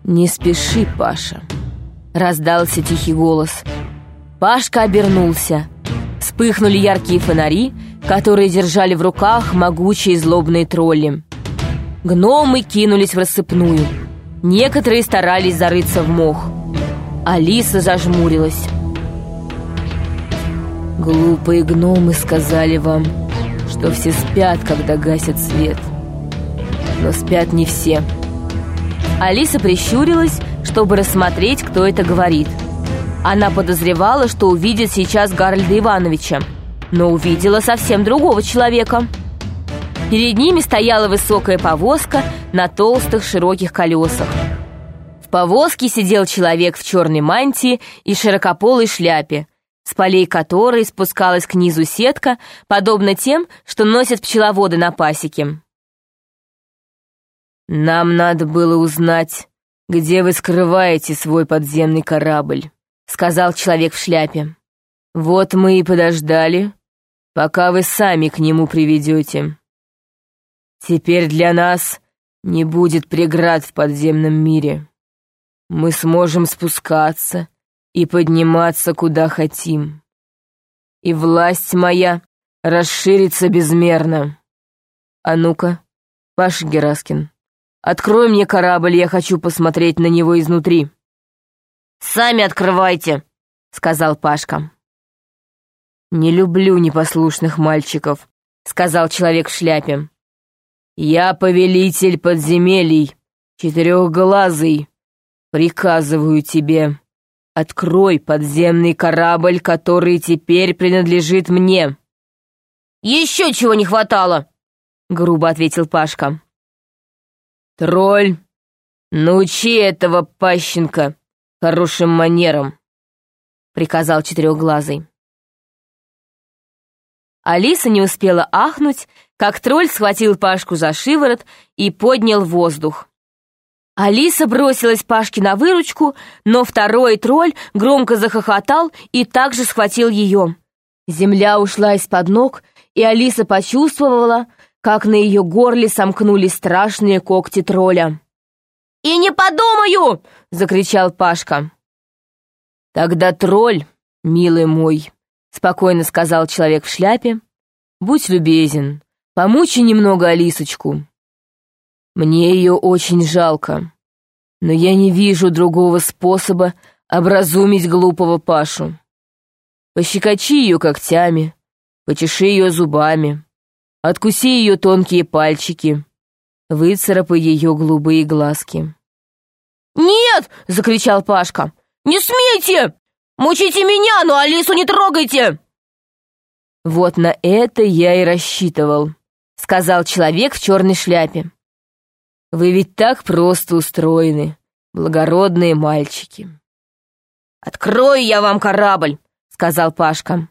«Не спеши, Паша», — раздался тихий голос. Пашка обернулся. Вспыхнули яркие фонари, которые держали в руках могучие злобные тролли. Гномы кинулись в рассыпную. Некоторые старались зарыться в мох. Алиса зажмурилась. «Глупые гномы сказали вам, что все спят, когда гасят свет. Но спят не все». Алиса прищурилась, чтобы рассмотреть, кто это говорит. Она подозревала, что увидит сейчас Гарольда Ивановича, но увидела совсем другого человека. Перед ними стояла высокая повозка на толстых широких колесах. В повозке сидел человек в черной мантии и широкополой шляпе, с полей которой спускалась к низу сетка, подобно тем, что носят пчеловоды на пасеке. «Нам надо было узнать, где вы скрываете свой подземный корабль», — сказал человек в шляпе. «Вот мы и подождали, пока вы сами к нему приведете. Теперь для нас не будет преград в подземном мире. Мы сможем спускаться и подниматься куда хотим. И власть моя расширится безмерно. А ну-ка, Паша Гераскин, открой мне корабль, я хочу посмотреть на него изнутри». «Сами открывайте», — сказал Пашка. «Не люблю непослушных мальчиков», — сказал человек в шляпе. «Я повелитель подземелий, четырехглазый. Приказываю тебе, открой подземный корабль, который теперь принадлежит мне». «Еще чего не хватало», — грубо ответил Пашка. «Тролль, научи этого пащенка хорошим манерам», — приказал четырехглазый. Алиса не успела ахнуть, как тролль схватил Пашку за шиворот и поднял в воздух. Алиса бросилась Пашке на выручку, но второй тролль громко захохотал и также схватил ее. Земля ушла из-под ног, и Алиса почувствовала, как на ее горле сомкнулись страшные когти тролля. «И не подумаю!» — закричал Пашка. «Тогда, тролль, милый мой», — спокойно сказал человек в шляпе, — «будь любезен, помучи немного Алисочку. Мне ее очень жалко, но я не вижу другого способа образумить глупого Пашу. Пощекочи ее когтями, почеши ее зубами, откуси ее тонкие пальчики, выцарапай ее голубые глазки». «Нет!» — закричал Пашка. «Не смейте! Мучите меня, но Алису не трогайте!» «Вот на это я и рассчитывал», — сказал человек в черной шляпе. «Вы ведь так просто устроены, благородные мальчики». «Открою я вам корабль», — сказал Пашка.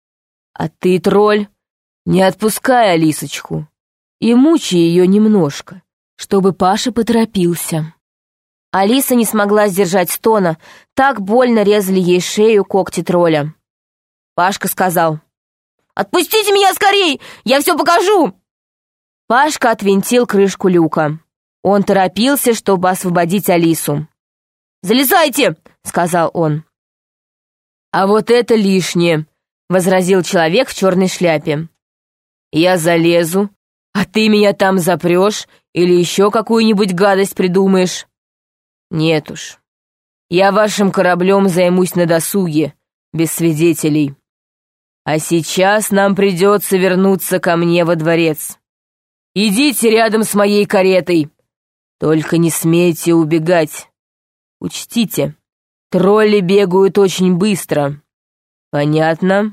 «А ты, тролль, не отпускай Алисочку и мучи ее немножко, чтобы Паша поторопился». Алиса не смогла сдержать стона, так больно резали ей шею когти тролля. Пашка сказал: «Отпустите меня скорей, я все покажу!» Пашка отвинтил крышку люка. Он торопился, чтобы освободить Алису. «Залезайте!» — сказал он. «А вот это лишнее!» — возразил человек в черной шляпе. «Я залезу, а ты меня там запрешь или еще какую-нибудь гадость придумаешь. Нет уж, я вашим кораблем займусь на досуге, без свидетелей. А сейчас нам придется вернуться ко мне во дворец. Идите рядом с моей каретой, только не смейте убегать. Учтите, тролли бегают очень быстро. Понятно?»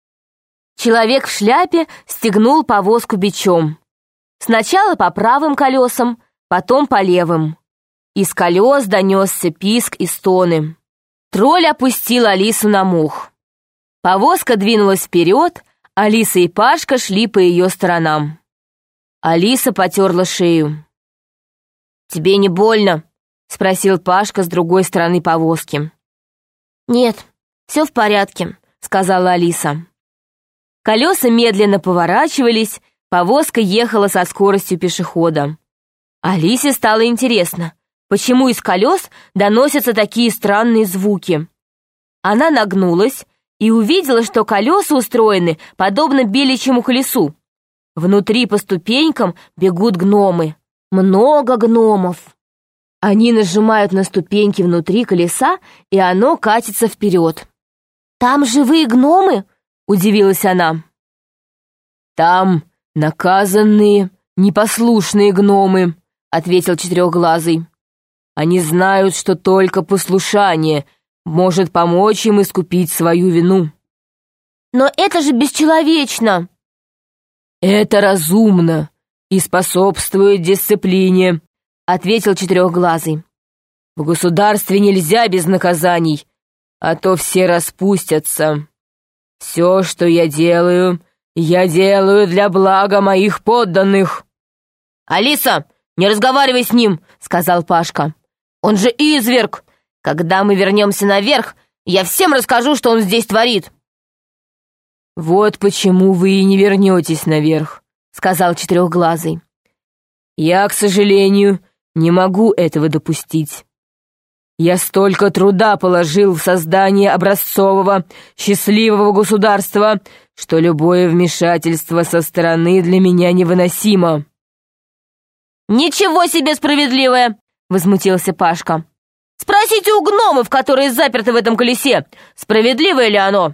Человек в шляпе стегнул повозку бичом. Сначала по правым колесам, потом по левым. Из колес донесся писк и стоны. Тролль опустил Алису на мох. Повозка двинулась вперед, Алиса и Пашка шли по ее сторонам. Алиса потерла шею. «Тебе не больно?» — спросил Пашка с другой стороны повозки. «Нет, все в порядке», — сказала Алиса. Колеса медленно поворачивались, повозка ехала со скоростью пешехода. Алисе стало интересно, почему из колес доносятся такие странные звуки. Она нагнулась и увидела, что колеса устроены подобно беличьему колесу. Внутри по ступенькам бегут гномы. Много гномов. Они нажимают на ступеньки внутри колеса, и оно катится вперед. «Там живые гномы?» — удивилась она. «Там наказанные, непослушные гномы», — ответил Четырехглазый. «Они знают, что только послушание может помочь им искупить свою вину». «Но это же бесчеловечно!» «Это разумно и способствует дисциплине», — ответил Четырехглазый. «В государстве нельзя без наказаний, а то все распустятся. Все, что я делаю для блага моих подданных». «Алиса, не разговаривай с ним», — сказал Пашка. «Он же изверг. Когда мы вернемся наверх, я всем расскажу, что он здесь творит». «Вот почему вы и не вернетесь наверх», — сказал Четырехглазый. «Я, к сожалению, не могу этого допустить. Я столько труда положил в создание образцового, счастливого государства, что любое вмешательство со стороны для меня невыносимо». «Ничего себе справедливое!» — возмутился Пашка. «Спросите у гномов, которые заперты в этом колесе, справедливое ли оно?»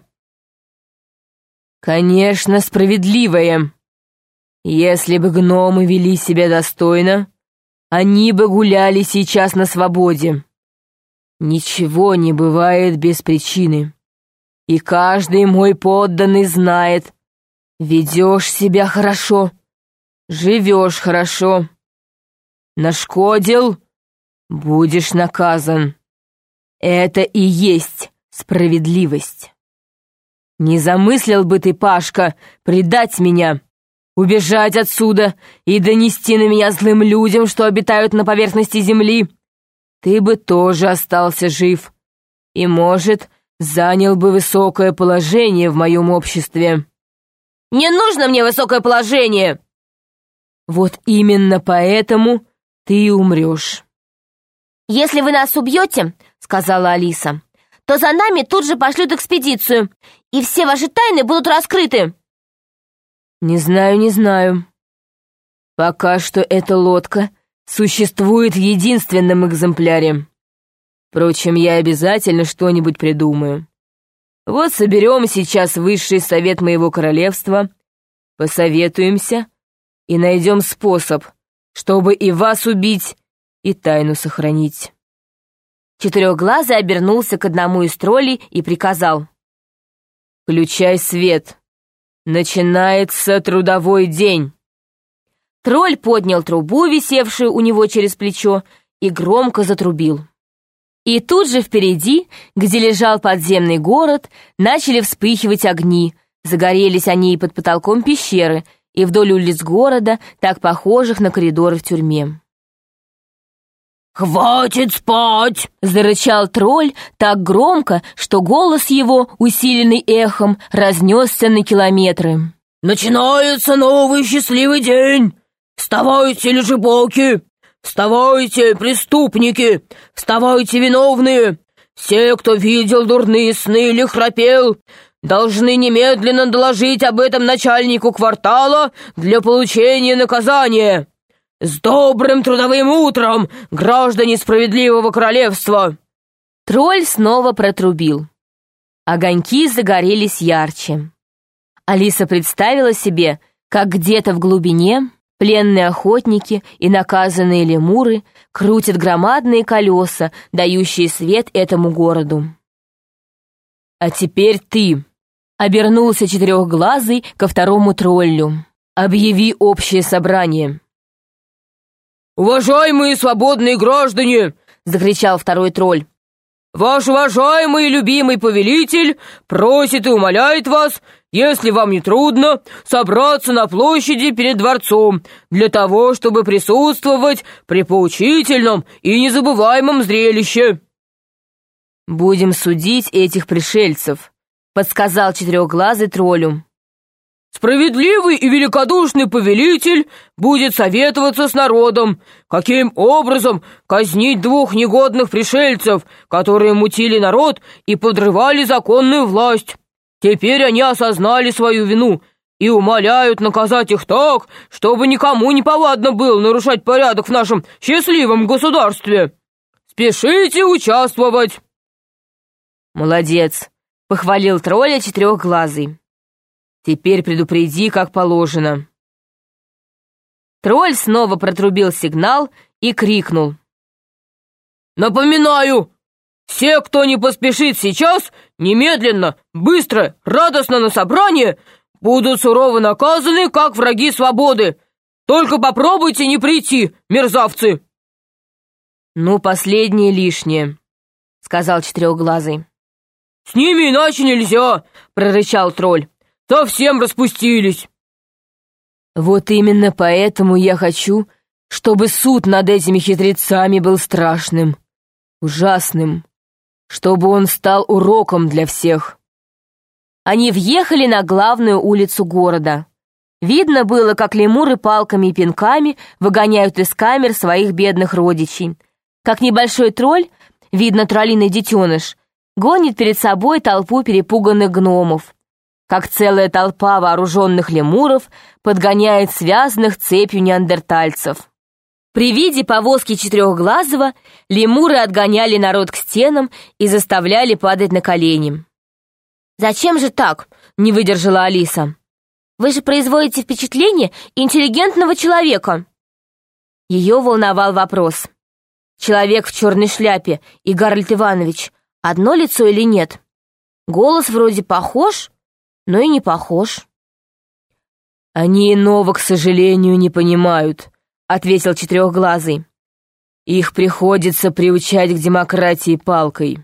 «Конечно, справедливое. Если бы гномы вели себя достойно, они бы гуляли сейчас на свободе. Ничего не бывает без причины. И каждый мой подданный знает, ведешь себя хорошо, живешь хорошо. Нашкодил — будешь наказан. Это и есть справедливость. Не замыслил бы ты, Пашка, предать меня, убежать отсюда и донести на меня злым людям, что обитают на поверхности земли, ты бы тоже остался жив и, может, занял бы высокое положение в моем обществе». «Не нужно мне высокое положение!» «Вот именно поэтому ты и умрешь». «Если вы нас убьете, — сказала Алиса, — то за нами тут же пошлют экспедицию, и все ваши тайны будут раскрыты». «Не знаю. Пока что эта лодка существует в единственном экземпляре. Впрочем, я обязательно что-нибудь придумаю. Вот соберем сейчас высший совет моего королевства, посоветуемся и найдем способ, чтобы и вас убить, и тайну сохранить». Четырехглазый обернулся к одному из троллей и приказал: «Включай свет. Начинается трудовой день». Тролль поднял трубу, висевшую у него через плечо, и громко затрубил. И тут же впереди, где лежал подземный город, начали вспыхивать огни. Загорелись они и под потолком пещеры, и вдоль улиц города, так похожих на коридоры в тюрьме. «Хватит спать!» — зарычал тролль так громко, что голос его, усиленный эхом, разнесся на километры. «Начинается новый счастливый день! Вставайте, лежебоки! Вставайте, преступники! Вставайте, виновные! Все, кто видел дурные сны или храпел, должны немедленно доложить об этом начальнику квартала для получения наказания! С добрым трудовым утром, граждане справедливого королевства!» Тролль снова протрубил. Огоньки загорелись ярче. Алиса представила себе, как где-то в глубине пленные охотники и наказанные лемуры крутят громадные колеса, дающие свет этому городу. «А теперь ты», — обернулся Четырехглазый ко второму троллю, — «объяви общее собрание». «Уважаемые свободные граждане!» — закричал второй тролль. «Ваш уважаемый и любимый повелитель просит и умоляет вас, если вам не трудно, собраться на площади перед дворцом для того, чтобы присутствовать при поучительном и незабываемом зрелище». «Будем судить этих пришельцев», — подсказал Четырехглазый троллю. справедливый и великодушный повелитель будет советоваться с народом, каким образом казнить 2 негодных пришельцев, которые мутили народ и подрывали законную власть. Теперь они осознали свою вину и умоляют наказать их так, чтобы никому не повадно было нарушать порядок в нашем счастливом государстве. Спешите участвовать!» «Молодец!» — похвалил тролля Четырехглазый. «Теперь предупреди, как положено». Тролль снова протрубил сигнал и крикнул: «Напоминаю, все, кто не поспешит сейчас, немедленно, быстро, радостно на собрание, будут сурово наказаны, как враги свободы. Только попробуйте не прийти, мерзавцы!» «Ну, последнее лишнее», — сказал Четырехглазый. «С ними иначе нельзя!» — прорычал тролль. «Совсем распустились!» «Вот именно поэтому я хочу, чтобы суд над этими хитрецами был страшным, ужасным, чтобы он стал уроком для всех». Они въехали на главную улицу города. Видно было, как лемуры палками и пинками выгоняют из камер своих бедных родичей, как небольшой тролль, видно троллиный детеныш, гонит перед собой толпу перепуганных гномов, как целая толпа вооруженных лемуров подгоняет связанных цепью неандертальцев. При виде повозки Четырехглазого лемуры отгоняли народ к стенам и заставляли падать на колени. «Зачем же так?» — не выдержала Алиса. «Вы же производите впечатление интеллигентного человека». Ее волновал вопрос: человек в черной шляпе и Гарольд Иванович — одно лицо или нет? Голос вроде похож, но и не похож. «Они иного, к сожалению, не понимают», — ответил Четырехглазый. «Их приходится приучать к демократии палкой.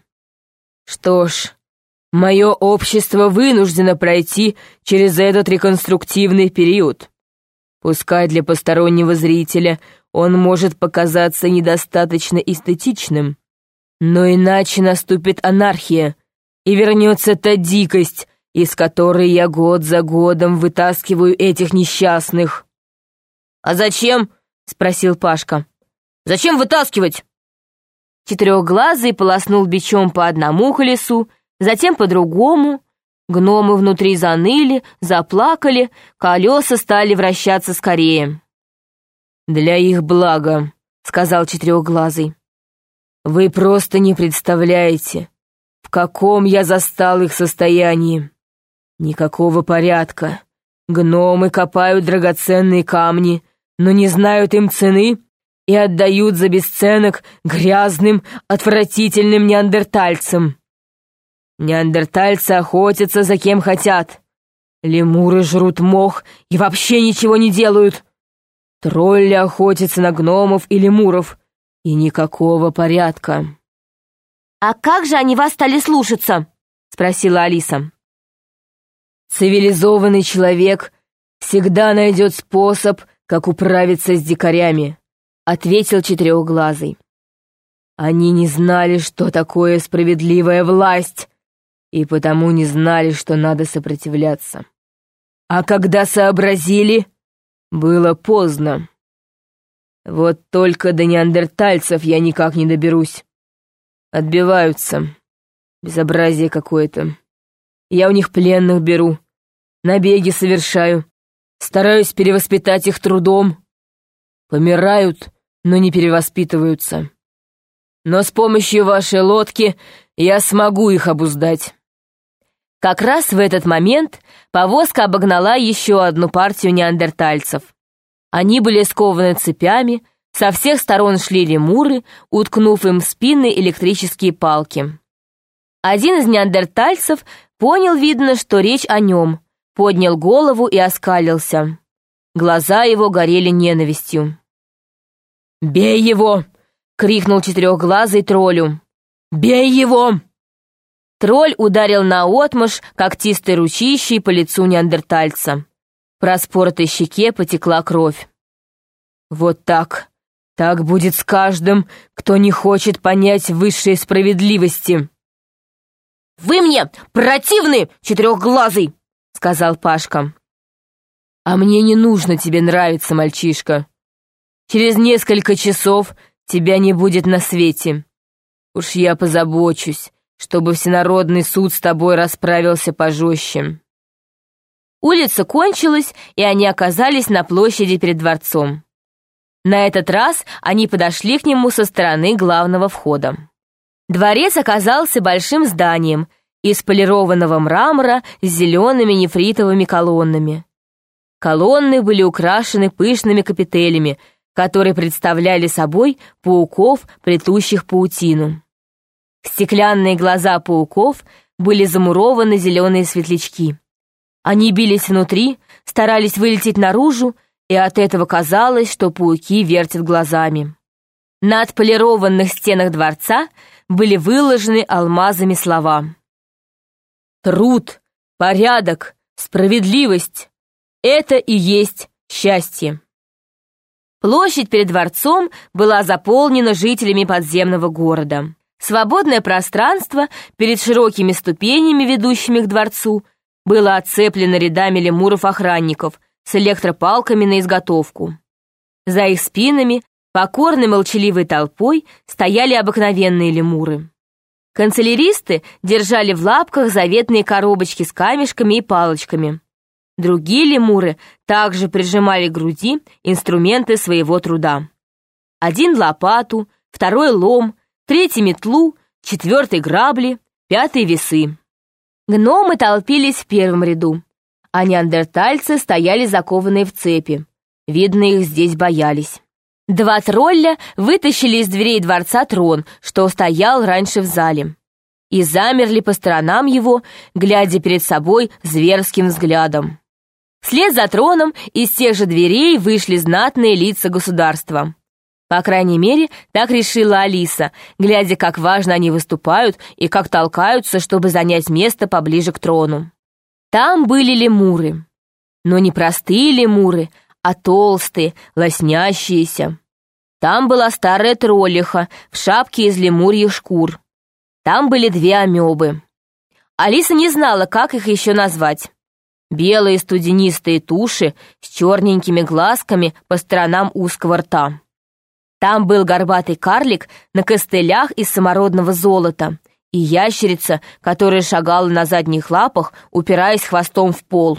Что ж, мое общество вынуждено пройти через этот реконструктивный период. Пускай для постороннего зрителя он может показаться недостаточно эстетичным, но иначе наступит анархия, и вернется та дикость, из которой я год за годом вытаскиваю этих несчастных». «А зачем?» — спросил Пашка. «Зачем вытаскивать?» Четырехглазый полоснул бичом по одному колесу, затем по другому. Гномы внутри заныли, заплакали, колеса стали вращаться скорее. «Для их блага», — сказал Четырехглазый. «Вы просто не представляете, в каком я застал их состоянии. Никакого порядка. Гномы копают драгоценные камни, но не знают им цены и отдают за бесценок грязным, отвратительным неандертальцам. Неандертальцы охотятся за кем хотят. Лемуры жрут мох и вообще ничего не делают. Тролли охотятся на гномов и лемуров, и никакого порядка». «А как же они вас стали слушаться?» — спросила Алиса. «Цивилизованный человек всегда найдет способ, как управиться с дикарями», — ответил Четырехглазый. «Они не знали, что такое справедливая власть, и потому не знали, что надо сопротивляться. А когда сообразили, было поздно. Вот только до неандертальцев я никак не доберусь. Отбиваются. Безобразие какое-то. Я у них пленных беру, набеги совершаю, стараюсь перевоспитать их трудом. Помирают, но не перевоспитываются. Но с помощью вашей лодки я смогу их обуздать». Как раз в этот момент повозка обогнала еще одну партию неандертальцев. Они были скованы цепями, со всех сторон шли лемуры, уткнув им в спины электрические палки. Один из неандертальцев понял, видно, что речь о нем, поднял голову и оскалился. Глаза его горели ненавистью. «Бей его!» — крикнул Четырехглазый троллю. «Бей его!» Тролль ударил наотмашь когтистой ручищей по лицу неандертальца. По распоротой щеке потекла кровь. «Вот так. Так будет с каждым, кто не хочет понять высшей справедливости». «Вы мне противны, Четырехглазый!» — сказал Пашка. «А мне не нужно тебе нравиться, мальчишка. Через несколько часов тебя не будет на свете. Уж я позабочусь, чтобы всенародный суд с тобой расправился пожестче». Улица кончилась, и они оказались на площади перед дворцом. На этот раз они подошли к нему со стороны главного входа. Дворец оказался большим зданием из полированного мрамора с зелеными нефритовыми колоннами. Колонны были украшены пышными капителями, которые представляли собой пауков, плетущих паутину. В стеклянные глаза пауков были замурованы зеленые светлячки. Они бились внутри, старались вылететь наружу, и от этого казалось, что пауки вертят глазами. На отполированных стенах дворца были выложены алмазами слова: «Труд, порядок, справедливость — это и есть счастье». Площадь перед дворцом была заполнена жителями подземного города. Свободное пространство перед широкими ступенями, ведущими к дворцу, было оцеплено рядами лемуров-охранников с электропалками на изготовку. За их спинами покорной молчаливой толпой стояли обыкновенные лемуры. Канцеляристы держали в лапках заветные коробочки с камешками и палочками. Другие лемуры также прижимали к груди инструменты своего труда. Один лопату, второй лом, третий метлу, четвертый грабли, пятый весы. Гномы толпились в первом ряду, а неандертальцы стояли закованные в цепи. Видно, их здесь боялись. Два тролля вытащили из дверей дворца трон, что стоял раньше в зале, и замерли по сторонам его, глядя перед собой зверским взглядом. Вслед за троном из тех же дверей вышли знатные лица государства. По крайней мере, так решила Алиса, глядя, как важно они выступают и как толкаются, чтобы занять место поближе к трону. Там были лемуры. Но не простые лемуры, а толстые, лоснящиеся. Там была старая троллиха в шапке из лемурьих шкур. Там были две амебы. Алиса не знала, как их еще назвать. Белые студенистые туши с черненькими глазками по сторонам узкого рта. Там был горбатый карлик на костылях из самородного золота и ящерица, которая шагала на задних лапах, упираясь хвостом в пол.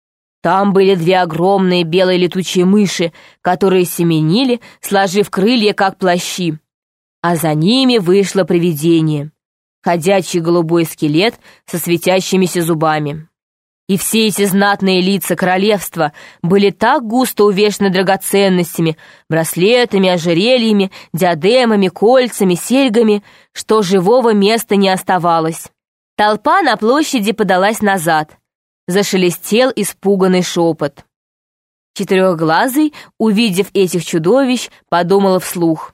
Там были две огромные белые летучие мыши, которые семенили, сложив крылья, как плащи. А за ними вышло привидение — ходячий голубой скелет со светящимися зубами. И все эти знатные лица королевства были так густо увешаны драгоценностями, браслетами, ожерельями, диадемами, кольцами, серьгами, что живого места не оставалось. Толпа на площади подалась назад. Зашелестел испуганный шепот. Четырехглазый, увидев этих чудовищ, подумала вслух: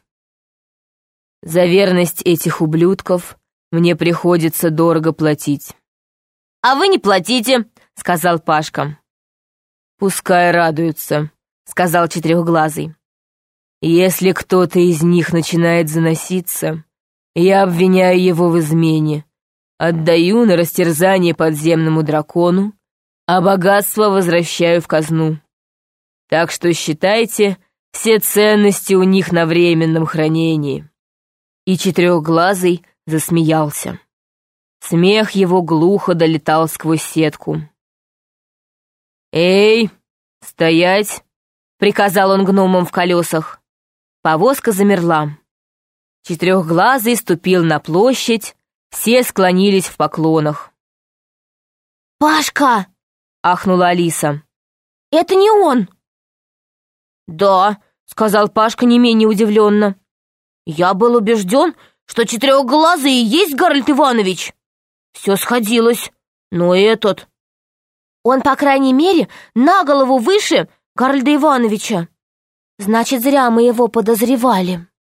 «За верность этих ублюдков мне приходится дорого платить». «А вы не платите», — сказал Пашка. «Пускай радуются», — сказал Четырехглазый. «Если кто-то из них начинает заноситься, я обвиняю его в измене, отдаю на растерзание подземному дракону, а богатство возвращаю в казну. Так что считайте, все ценности у них на временном хранении». И Четырехглазый засмеялся. Смех его глухо долетал сквозь сетку. «Эй, стоять!» — приказал он гномам в колесах. Повозка замерла. Четырехглазый ступил на площадь, все склонились в поклонах. «Пашка!» — ахнула Алиса. «Это не он!» «Да», — сказал Пашка не менее удивленно. «Я был убежден, что Четырехглазый и есть Гарольд Иванович. Все сходилось, но этот... Он, по крайней мере, на голову выше Гарольда Ивановича. Значит, зря мы его подозревали».